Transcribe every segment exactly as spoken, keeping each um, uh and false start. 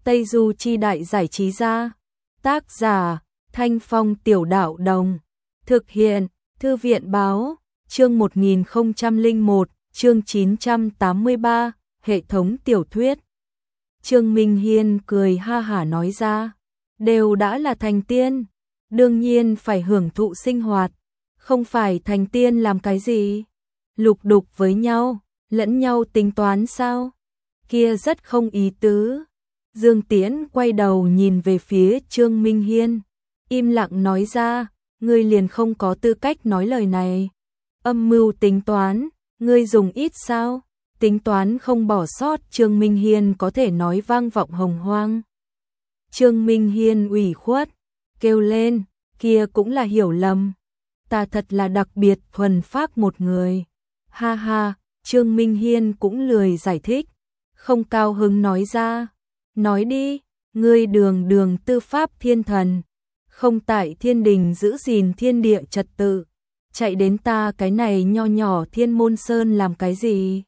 Tây Du Chi Đại Giải Trí Gia. Tác giả Thanh Phong Tiểu Đạo Đồng. Thực hiện Thư viện Báo. Chương một nghìn không trăm lẻ một, chương chín trăm tám mươi ba, hệ thống tiểu thuyết. Trương Minh Hiên cười ha hả nói ra, đều đã là thành tiên, đương nhiên phải hưởng thụ sinh hoạt, không phải thành tiên làm cái gì? Lục đục với nhau, lẫn nhau tính toán sao? Kia rất không ý tứ. Dương Tiễn quay đầu nhìn về phía Trương Minh Hiên, im lặng nói ra, ngươi liền không có tư cách nói lời này. Âm mưu tính toán, ngươi dùng ít sao? Tính toán không bỏ sót, Trương Minh Hiên có thể nói vang vọng hồng hoang. Trương Minh Hiên ủy khuất, kêu lên, kia cũng là hiểu lầm. Ta thật là đặc biệt thuần phác một người. Ha ha, Trương Minh Hiên cũng lười giải thích, không cao hứng nói ra. Nói đi, ngươi đường đường tư pháp thiên thần, không tại thiên đình giữ gìn thiên địa trật tự, chạy đến ta cái này nho nhỏ Thiên Môn Sơn làm cái gì?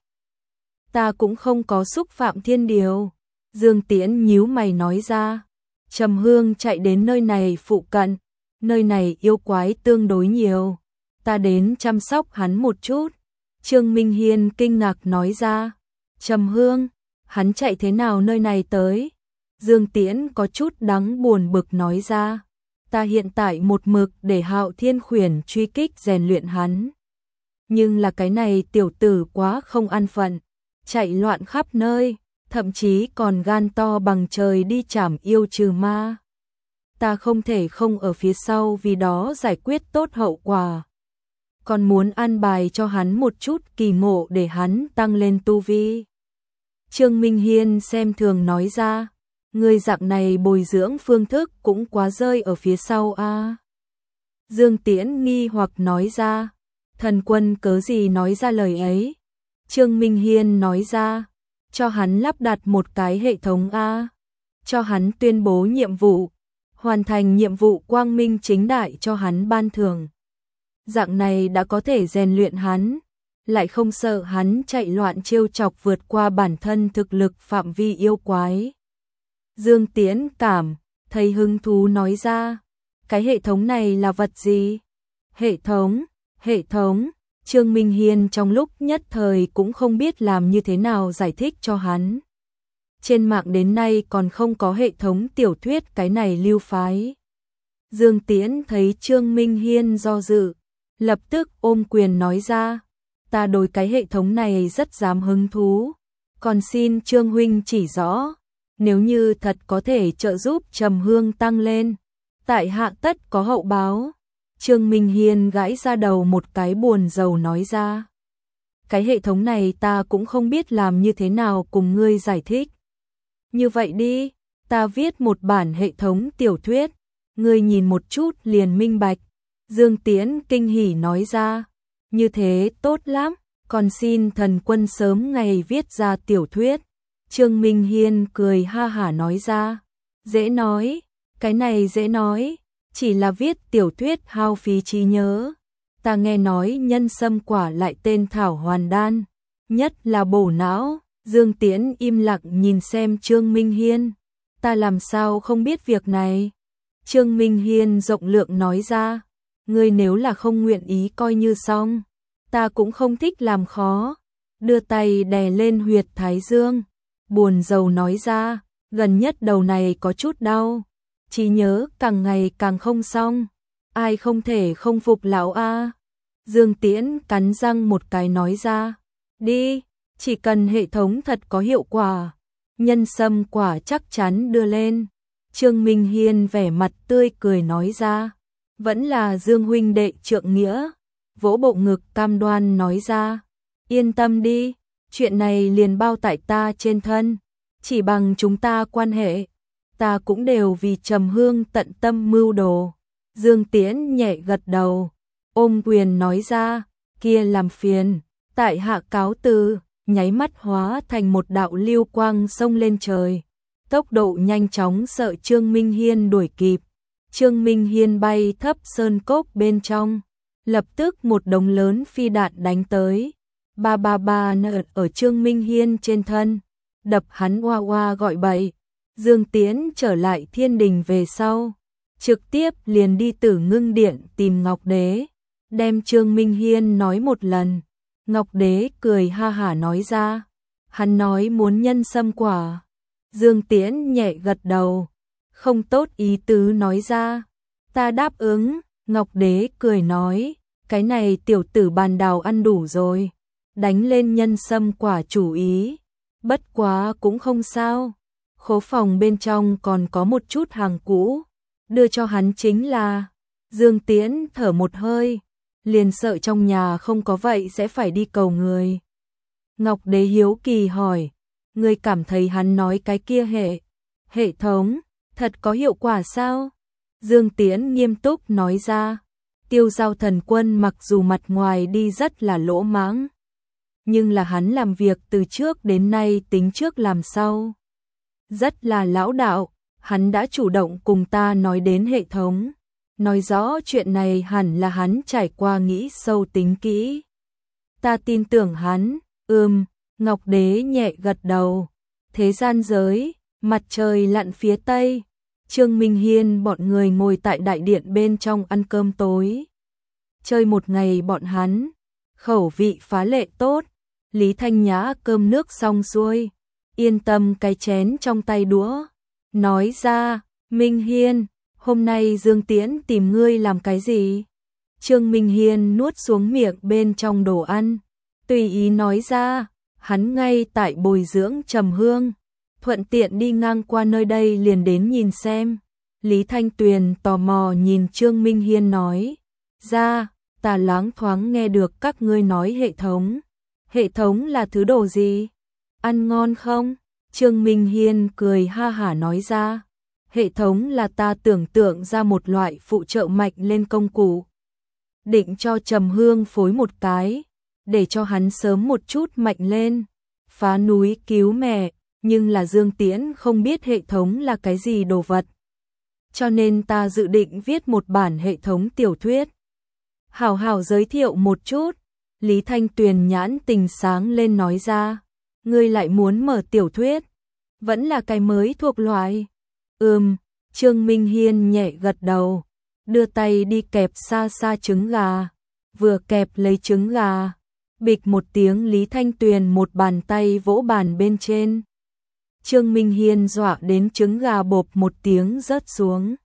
Ta cũng không có xúc phạm thiên điều. Dương Tiễn nhíu mày nói ra. Trầm Hương chạy đến nơi này phụ cận, nơi này yêu quái tương đối nhiều, ta đến chăm sóc hắn một chút. Trương Minh Hiên kinh ngạc nói ra. Trầm Hương, hắn chạy thế nào nơi này tới? Dương Tiễn có chút đáng buồn bực nói ra. Ta hiện tại một mực để Hạo Thiên Khuyển truy kích rèn luyện hắn. Nhưng là cái này tiểu tử quá không an phận, chạy loạn khắp nơi, thậm chí còn gan to bằng trời đi trảm yêu trừ ma. Ta không thể không ở phía sau vì đó giải quyết tốt hậu quả. Còn muốn an bài cho hắn một chút kỳ ngộ để hắn tăng lên tu vi. Trương Minh Hiên xem thường nói ra, người dạng này bồi dưỡng phương thức cũng quá rơi ở phía sau a. À. Dương Tiễn nghi hoặc nói ra, thần quân cớ gì nói ra lời ấy? Trương Minh Hiên nói ra, cho hắn lắp đặt một cái hệ thống a, à. Cho hắn tuyên bố nhiệm vụ, hoàn thành nhiệm vụ quang minh chính đại cho hắn ban thưởng. Dạng này đã có thể rèn luyện hắn, lại không sợ hắn chạy loạn trêu chọc vượt qua bản thân thực lực phạm vi yêu quái. Dương Tiễn cảm thấy hứng thú nói ra, cái hệ thống này là vật gì? Hệ thống, hệ thống, Trương Minh Hiên trong lúc nhất thời cũng không biết làm như thế nào giải thích cho hắn. Trên mạng đến nay còn không có hệ thống tiểu thuyết cái này lưu phái. Dương Tiễn thấy Trương Minh Hiên do dự, lập tức ôm quyền nói ra, ta đối cái hệ thống này rất dám hứng thú, còn xin Trương huynh chỉ rõ, nếu như thật có thể trợ giúp Trầm Hương tăng lên, tại hạ tất có hậu báo. Trương Minh Hiên gãi ra đầu một cái buồn rầu nói ra, cái hệ thống này ta cũng không biết làm như thế nào cùng ngươi giải thích. Như vậy đi, ta viết một bản hệ thống tiểu thuyết, ngươi nhìn một chút liền minh bạch. Dương Tiễn kinh hỉ nói ra, như thế tốt lắm, còn xin thần quân sớm ngày viết ra tiểu thuyết. Trương Minh Hiên cười ha hả nói ra, dễ nói, cái này dễ nói, chỉ là viết tiểu thuyết hao phí trí nhớ. Ta nghe nói nhân sâm quả lại tên thảo hoàn đan, nhất là bổ não. Dương Tiễn im lặng nhìn xem Trương Minh Hiên, ta làm sao không biết việc này? Trương Minh Hiên rộng lượng nói ra, ngươi nếu là không nguyện ý coi như xong, ta cũng không thích làm khó. Đưa tay đè lên huyệt thái dương, buồn rầu nói ra, gần nhất đầu này có chút đau, trí nhớ càng ngày càng không xong, ai không thể không phục lão a. Dương Tiễn cắn răng một cái nói ra, đi, chỉ cần hệ thống thật có hiệu quả, nhân sâm quả chắc chắn đưa lên. Trương Minh Hiên vẻ mặt tươi cười nói ra, vẫn là Dương huynh đệ trượng nghĩa, vỗ bộ ngực cam đoan nói ra, yên tâm đi, chuyện này liền bao tại ta trên thân, chỉ bằng chúng ta quan hệ, ta cũng đều vì Trầm Hương tận tâm mưu đồ. Dương Tiễn nhẹ gật đầu, ôm quyền nói ra, kia làm phiền, tại hạ cáo từ, nháy mắt hóa thành một đạo lưu quang xông lên trời. Tốc độ nhanh chóng sợ Trương Minh Hiên đuổi kịp. Trương Minh Hiên bay thấp sơn cốc bên trong, lập tức một đống lớn phi đạn đánh tới. Ba ba ba nợ ở Trương Minh Hiên trên thân, đập hắn oa oa gọi bậy. Dương Tiễn trở lại thiên đình về sau, trực tiếp liền đi Tử Ngưng Điện tìm Ngọc Đế, đem Trương Minh Hiên nói một lần. Ngọc Đế cười ha hả nói ra, hắn nói muốn nhân sâm quả. Dương Tiễn nhẹ gật đầu, không tốt ý tứ nói ra, ta đáp ứng. Ngọc Đế cười nói, cái này tiểu tử bàn đào ăn đủ rồi, đánh lên nhân sâm quả chủ ý, bất quá cũng không sao. Khố phòng bên trong còn có một chút hàng cũ, đưa cho hắn chính là. Dương Tiễn thở một hơi, liền sợ trong nhà không có vậy sẽ phải đi cầu người. Ngọc Đế hiếu kỳ hỏi, ngươi cảm thấy hắn nói cái kia hệ, hệ thống, thật có hiệu quả sao? Dương Tiễn nghiêm túc nói ra, Tiêu Giao Thần Quân mặc dù mặt ngoài đi rất là lỗ mãng, nhưng là hắn làm việc từ trước đến nay tính trước làm sau. Rất là lão đạo, hắn đã chủ động cùng ta nói đến hệ thống, nói rõ chuyện này hẳn là hắn trải qua nghĩ sâu tính kỹ. Ta tin tưởng hắn. Ừm, Ngọc Đế nhẹ gật đầu. Thế gian giới, mặt trời lặn phía tây, Trương Minh Hiên bọn người ngồi tại đại điện bên trong ăn cơm tối. Chơi một ngày bọn hắn, khẩu vị phá lệ tốt. Lý Thanh Nhã cơm nước xong xuôi, yên tâm cái chén trong tay đũa, nói ra, Minh Hiên, hôm nay Dương Tiễn tìm ngươi làm cái gì? Trương Minh Hiên nuốt xuống miệng bên trong đồ ăn, tùy ý nói ra, hắn ngay tại bồi dưỡng Trầm Hương, thuận tiện đi ngang qua nơi đây liền đến nhìn xem. Lý Thanh Tuyền tò mò nhìn Trương Minh Hiên nói, ra, ta loáng thoáng nghe được các ngươi nói hệ thống. Hệ thống là thứ đồ gì? Ăn ngon không? Trương Minh Hiên cười ha hả nói ra, hệ thống là ta tưởng tượng ra một loại phụ trợ mạnh lên công cụ. Định cho Trầm Hương phối một cái, để cho hắn sớm một chút mạnh lên, phá núi cứu mẹ, nhưng là Dương Tiễn không biết hệ thống là cái gì đồ vật. Cho nên ta dự định viết một bản hệ thống tiểu thuyết. Hảo hảo giới thiệu một chút. Lý Thanh Tuyền nhãn tình sáng lên nói ra, ngươi lại muốn mở tiểu thuyết, vẫn là cái mới thuộc loại. Ừm, Trương Minh Hiên nhẹ gật đầu, đưa tay đi kẹp xa xa trứng gà, vừa kẹp lấy trứng gà, bịch một tiếng Lý Thanh Tuyền một bàn tay vỗ bàn bên trên. Trương Minh Hiên dọa đến trứng gà bộp một tiếng rớt xuống.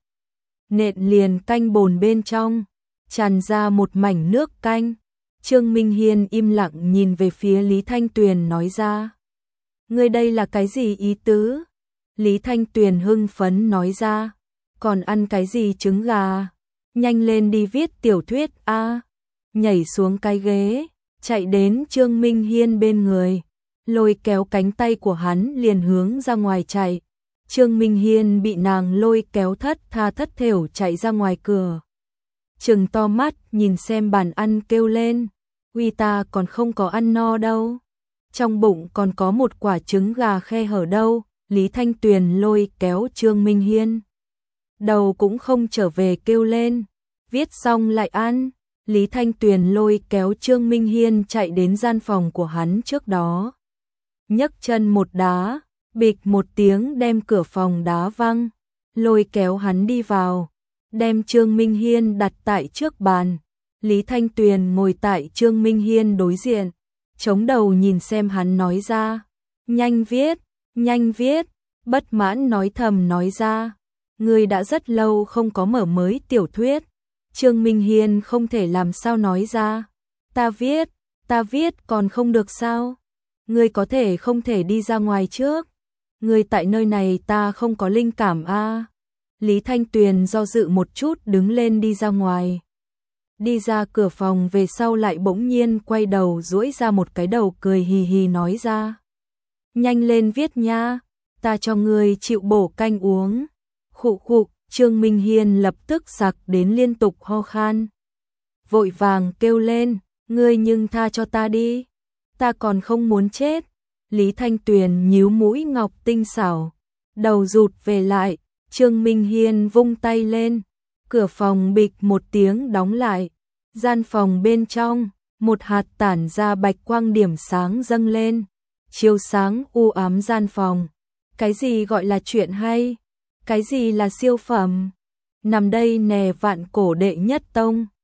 Nện liền canh bồn bên trong, tràn ra một mảnh nước canh. Trương Minh Hiên im lặng nhìn về phía Lý Thanh Tuyền nói ra, ngươi đây là cái gì ý tứ? Lý Thanh Tuyền hưng phấn nói ra, còn ăn cái gì trứng gà? Nhanh lên đi viết tiểu thuyết a. Nhảy xuống cái ghế, chạy đến Trương Minh Hiên bên người, lôi kéo cánh tay của hắn liền hướng ra ngoài chạy. Trương Minh Hiên bị nàng lôi kéo thất tha thất thểu chạy ra ngoài cửa. Trừng to mắt nhìn xem bàn ăn kêu lên, uy ta còn không có ăn no đâu. Trong bụng còn có một quả trứng gà khe hở đâu. Lý Thanh Tuyền lôi kéo Trương Minh Hiên, đầu cũng không trở về kêu lên, viết xong lại ăn. Lý Thanh Tuyền lôi kéo Trương Minh Hiên chạy đến gian phòng của hắn trước đó, nhấc chân một đá, bịch một tiếng đem cửa phòng đá văng, lôi kéo hắn đi vào, đem Trương Minh Hiên đặt tại trước bàn. Lý Thanh Tuyền ngồi tại Trương Minh Hiên đối diện, chống đầu nhìn xem hắn nói ra, nhanh viết, nhanh viết, bất mãn nói thầm nói ra, ngươi đã rất lâu không có mở mới tiểu thuyết. Trương Minh Hiên không thể làm sao nói ra, ta viết, ta viết còn không được sao? Ngươi có thể không thể đi ra ngoài trước? Ngươi tại nơi này ta không có linh cảm a. À. Lý Thanh Tuyền do dự một chút đứng lên đi ra ngoài. Đi ra cửa phòng về sau lại bỗng nhiên quay đầu duỗi ra một cái đầu cười hì hì nói ra, nhanh lên viết nha, ta cho ngươi chịu bổ canh uống. Khụ khụ, Trương Minh Hiên lập tức sặc đến liên tục ho khan. Vội vàng kêu lên, ngươi nhưng tha cho ta đi, ta còn không muốn chết. Lý Thanh Tuyền nhíu mũi ngọc tinh xảo, đầu rụt về lại. Trương Minh Hiên vung tay lên, cửa phòng bịch một tiếng đóng lại. Gian phòng bên trong, một hạt tản ra bạch quang điểm sáng dâng lên, chiếu sáng u ám gian phòng. Cái gì gọi là chuyện hay? Cái gì là siêu phẩm? Nằm đây nè vạn cổ đệ nhất tông.